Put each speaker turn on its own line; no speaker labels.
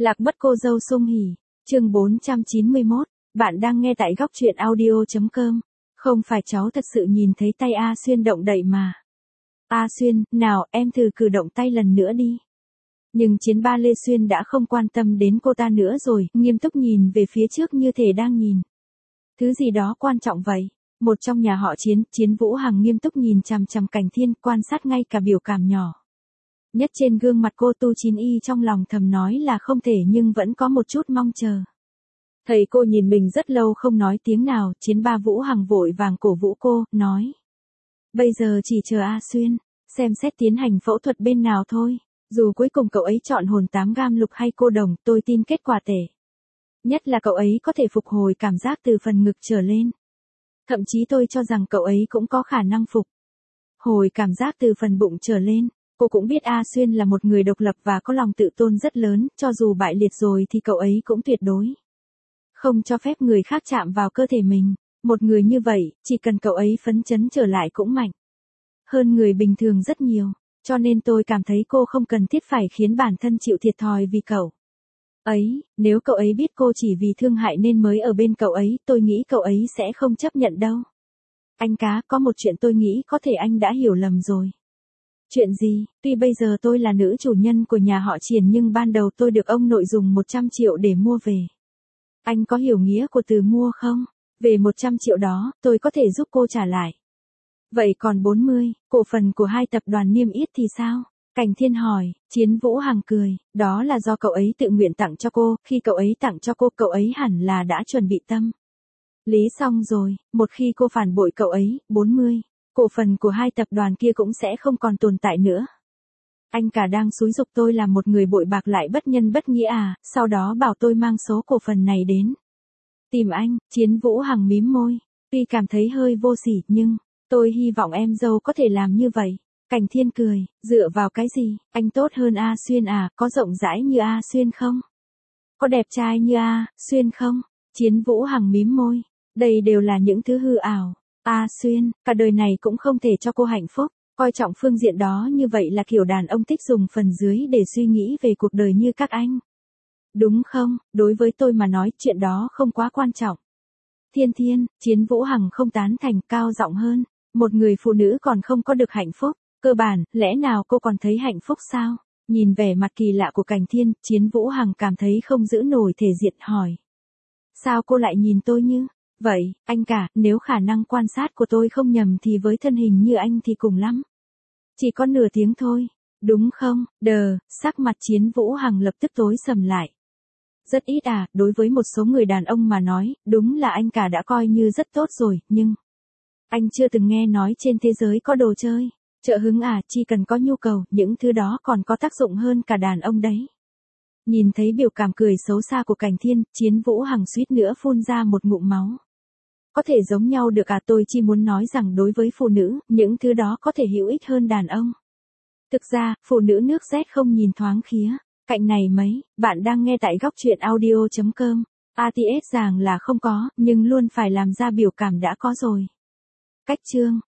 Lạc mất cô dâu sung hỉ, chương 491, bạn đang nghe tại góc truyện audio.com. Không phải cháu thật sự nhìn thấy tay A Xuyên động đậy mà. A Xuyên, nào em thử cử động tay lần nữa đi. Nhưng Chiến Ba Lê Xuyên đã không quan tâm đến cô ta nữa rồi, nghiêm túc nhìn về phía trước như thể đang nhìn thứ gì đó quan trọng vậy. Một trong nhà họ Chiến, Chiến Vũ Hằng nghiêm túc nhìn chằm chằm Cảnh Thiên, quan sát ngay cả biểu cảm nhỏ nhất trên gương mặt cô. Tu Chín Y trong lòng thầm nói là không thể nhưng vẫn có một chút mong chờ. Thầy cô nhìn mình rất lâu không nói tiếng nào, Chiến Ba Vũ Hằng vội vàng cổ vũ cô, nói. Bây giờ chỉ chờ A Xuyên, xem xét tiến hành phẫu thuật bên nào thôi. Dù cuối cùng cậu ấy chọn hồn 8 gam lục hay cô đồng, tôi tin kết quả tệ nhất là cậu ấy có thể phục hồi cảm giác từ phần ngực trở lên. Thậm chí tôi cho rằng cậu ấy cũng có khả năng phục hồi cảm giác từ phần bụng trở lên. Cô cũng biết A Xuyên là một người độc lập và có lòng tự tôn rất lớn, cho dù bại liệt rồi thì cậu ấy cũng tuyệt đối không cho phép người khác chạm vào cơ thể mình. Một người như vậy, chỉ cần cậu ấy phấn chấn trở lại cũng mạnh hơn người bình thường rất nhiều. Cho nên tôi cảm thấy cô không cần thiết phải khiến bản thân chịu thiệt thòi vì cậu ấy. Nếu cậu ấy biết cô chỉ vì thương hại nên mới ở bên cậu ấy, tôi nghĩ cậu ấy sẽ không chấp nhận đâu. Anh Cá, có một chuyện tôi nghĩ có thể anh đã hiểu lầm rồi. Chuyện gì? Tuy bây giờ tôi là nữ chủ nhân của nhà họ Triển nhưng ban đầu tôi được ông nội dùng 100 triệu để mua về. Anh có hiểu nghĩa của từ mua không? Về 100 triệu đó, tôi có thể giúp cô trả lại. Vậy còn 40, cổ phần của hai tập đoàn niêm yết thì sao? Cảnh Thiên hỏi. Chiến Vũ Hằng cười, đó là do cậu ấy tự nguyện tặng cho cô, khi cậu ấy tặng cho cô, cậu ấy hẳn là đã chuẩn bị tâm lý xong rồi, một khi cô phản bội cậu ấy, 40, cổ phần của hai tập đoàn kia cũng sẽ không còn tồn tại nữa. Anh cả đang xúi giục tôi làm một người bội bạc lại bất nhân bất nghĩa à, sau đó bảo tôi mang số cổ phần này đến tìm anh. Chiến Vũ Hằng mím môi, tuy cảm thấy hơi vô sỉ nhưng tôi hy vọng em dâu có thể làm như vậy. Cảnh Thiên cười, dựa vào cái gì, anh tốt hơn A Xuyên à, có rộng rãi như A Xuyên không? Có đẹp trai như A Xuyên không? Chiến Vũ Hằng mím môi, đây đều là những thứ hư ảo. A Xuyên, cả đời này cũng không thể cho cô hạnh phúc, coi trọng phương diện đó như vậy là kiểu đàn ông thích dùng phần dưới để suy nghĩ về cuộc đời như các anh. Đúng không? Đối với tôi mà nói chuyện đó không quá quan trọng. Thiên, Chiến Vũ Hằng không tán thành, cao giọng hơn. Một người phụ nữ còn không có được hạnh phúc, cơ bản, lẽ nào cô còn thấy hạnh phúc sao? Nhìn vẻ mặt kỳ lạ của Cảnh Thiên, Chiến Vũ Hằng cảm thấy không giữ nổi thể diện, hỏi. Sao cô lại nhìn tôi như vậy, anh cả, nếu khả năng quan sát của tôi không nhầm thì với thân hình như anh thì cùng lắm chỉ có nửa tiếng thôi, đúng không? Sắc mặt Chiến Vũ Hằng lập tức tối sầm lại. Rất ít à, đối với một số người đàn ông mà nói, đúng là anh cả đã coi như rất tốt rồi, nhưng anh chưa từng nghe nói trên thế giới có đồ chơi trợ hứng à, chỉ cần có nhu cầu, những thứ đó còn có tác dụng hơn cả đàn ông đấy. Nhìn thấy biểu cảm cười xấu xa của Cảnh Thiên, Chiến Vũ Hằng suýt nữa phun ra một ngụm máu. Có thể giống nhau được à, tôi chỉ muốn nói rằng đối với phụ nữ, những thứ đó có thể hữu ích hơn đàn ông. Thực ra, phụ nữ nước Z không nhìn thoáng khía cạnh này mấy. Bạn đang nghe tại góc truyện audio.com. ATS rằng là không có, nhưng luôn phải làm ra biểu cảm đã có rồi. Cách chương